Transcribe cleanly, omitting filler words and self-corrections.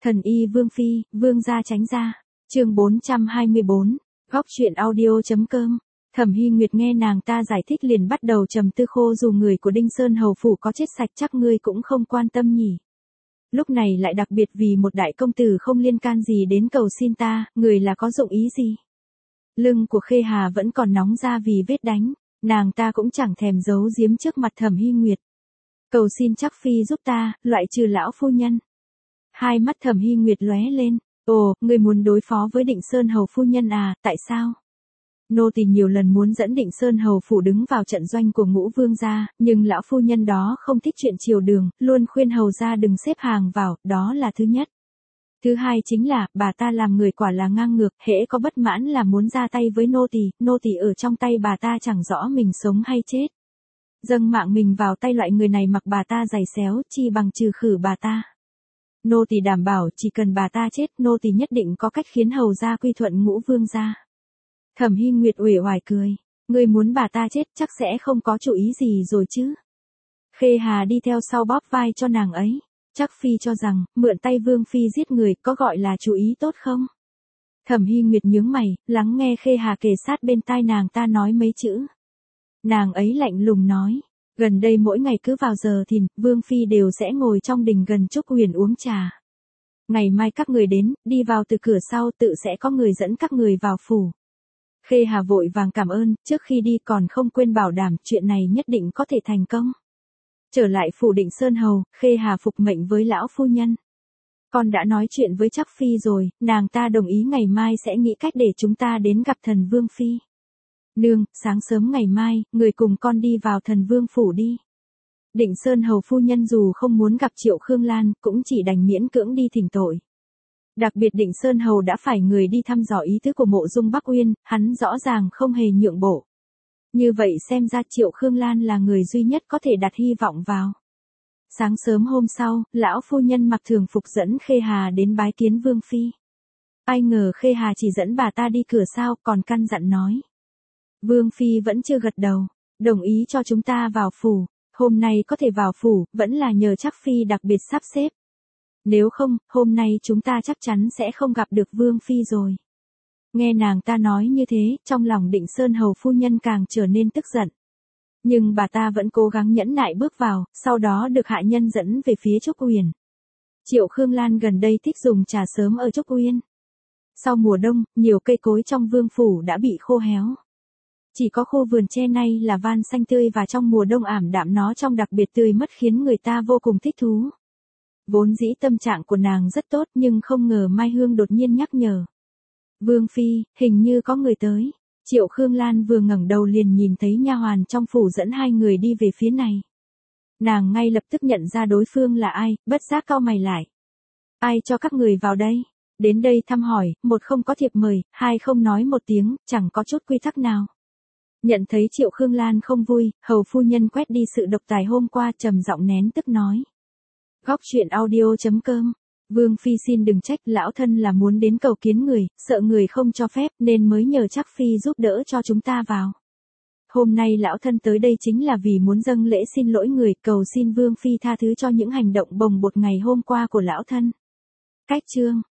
Thần y Vương Phi, Vương gia tránh ra. Chương 424, góc truyện audio.com. Thẩm Hy Nguyệt nghe nàng ta giải thích liền bắt đầu trầm tư, khô dù người của Đinh Sơn hầu phủ có chết sạch chắc ngươi cũng không quan tâm nhỉ. Lúc này lại đặc biệt vì một đại công tử không liên can gì đến cầu xin ta, người là có dụng ý gì? Lưng của Khê Hà vẫn còn nóng ra vì vết đánh, nàng ta cũng chẳng thèm giấu giếm trước mặt Thẩm Hy Nguyệt. Cầu xin chắc phi giúp ta, loại trừ lão phu nhân. Hai mắt Thẩm Hy Nguyệt lóe lên, ồ, ngươi muốn đối phó với Định Sơn hầu phu nhân à, tại sao? Nô tỳ nhiều lần muốn dẫn Định Sơn hầu phủ đứng vào trận doanh của Ngũ Vương gia, nhưng lão phu nhân đó không thích chuyện triều đường, luôn khuyên hầu gia đừng xếp hàng vào, đó là thứ nhất. Thứ hai chính là, bà ta làm người quả là ngang ngược, hễ có bất mãn là muốn ra tay với nô tỳ ở trong tay bà ta chẳng rõ mình sống hay chết. Dâng mạng mình vào tay loại người này mặc bà ta giày xéo, chi bằng trừ khử bà ta. Nô tỳ đảm bảo chỉ cần bà ta chết, nô tỳ nhất định có cách khiến hầu gia quy thuận Ngũ Vương gia. Thẩm Hy Nguyệt uể oải cười, ngươi muốn bà ta chết chắc sẽ không có chủ ý gì rồi chứ. Khê Hà đi theo sau bóp vai cho nàng ấy, chắc phi cho rằng, mượn tay Vương Phi giết người có gọi là chủ ý tốt không? Thẩm Hy Nguyệt nhướng mày, lắng nghe Khê Hà kề sát bên tai nàng ta nói mấy chữ. Nàng ấy lạnh lùng nói, gần đây mỗi ngày cứ vào giờ thìn, Vương Phi đều sẽ ngồi trong đình gần Trúc Huyền uống trà. Ngày mai các người đến, đi vào từ cửa sau tự sẽ có người dẫn các người vào phủ. Khê Hà vội vàng cảm ơn, trước khi đi còn không quên bảo đảm chuyện này nhất định có thể thành công. Trở lại phủ Định Sơn hầu, Khê Hà phục mệnh với lão phu nhân. Con đã nói chuyện với chắc phi rồi, nàng ta đồng ý ngày mai sẽ nghĩ cách để chúng ta đến gặp thần Vương Phi. Nương, sáng sớm ngày mai, người cùng con đi vào thần Vương phủ đi. Định Sơn hầu phu nhân dù không muốn gặp Triệu Khương Lan, cũng chỉ đành miễn cưỡng đi thỉnh tội. Đặc biệt Định Sơn hầu đã phải người đi thăm dò ý tứ của Mộ Dung Bắc Uyên, hắn rõ ràng không hề nhượng bộ. Như vậy xem ra Triệu Khương Lan là người duy nhất có thể đặt hy vọng vào. Sáng sớm hôm sau, lão phu nhân mặc thường phục dẫn Khê Hà đến bái kiến Vương Phi. Ai ngờ Khê Hà chỉ dẫn bà ta đi cửa sau, còn căn dặn nói. Vương Phi vẫn chưa gật đầu, đồng ý cho chúng ta vào phủ, hôm nay có thể vào phủ, vẫn là nhờ chắc Phi đặc biệt sắp xếp. Nếu không, hôm nay chúng ta chắc chắn sẽ không gặp được Vương Phi rồi. Nghe nàng ta nói như thế, trong lòng Định Sơn hầu phu nhân càng trở nên tức giận. Nhưng bà ta vẫn cố gắng nhẫn nại bước vào, sau đó được hạ nhân dẫn về phía Trúc Uyển. Triệu Khương Lan gần đây thích dùng trà sớm ở Trúc Uyên. Sau mùa đông, nhiều cây cối trong vương phủ đã bị khô héo. Chỉ có khu vườn tre này là van xanh tươi và trong mùa đông ảm đạm nó trông đặc biệt tươi mất khiến người ta vô cùng thích thú. Vốn dĩ tâm trạng của nàng rất tốt nhưng không ngờ Mai Hương đột nhiên nhắc nhở. Vương Phi, hình như có người tới. Triệu Khương Lan vừa ngẩng đầu liền nhìn thấy nha hoàn trong phủ dẫn hai người đi về phía này. Nàng ngay lập tức nhận ra đối phương là ai, bất giác cau mày lại. Ai cho các người vào đây? Đến đây thăm hỏi, một không có thiệp mời, hai không nói một tiếng, chẳng có chút quy tắc nào. Nhận thấy Triệu Khương Lan không vui, hầu phu nhân quét đi sự độc tài hôm qua trầm giọng nén tức nói. Góc truyện audio.com. Vương Phi xin đừng trách, lão thân là muốn đến cầu kiến người, sợ người không cho phép nên mới nhờ chắc Phi giúp đỡ cho chúng ta vào. Hôm nay lão thân tới đây chính là vì muốn dâng lễ xin lỗi người, cầu xin Vương Phi tha thứ cho những hành động bồng bột ngày hôm qua của lão thân. Cách chương.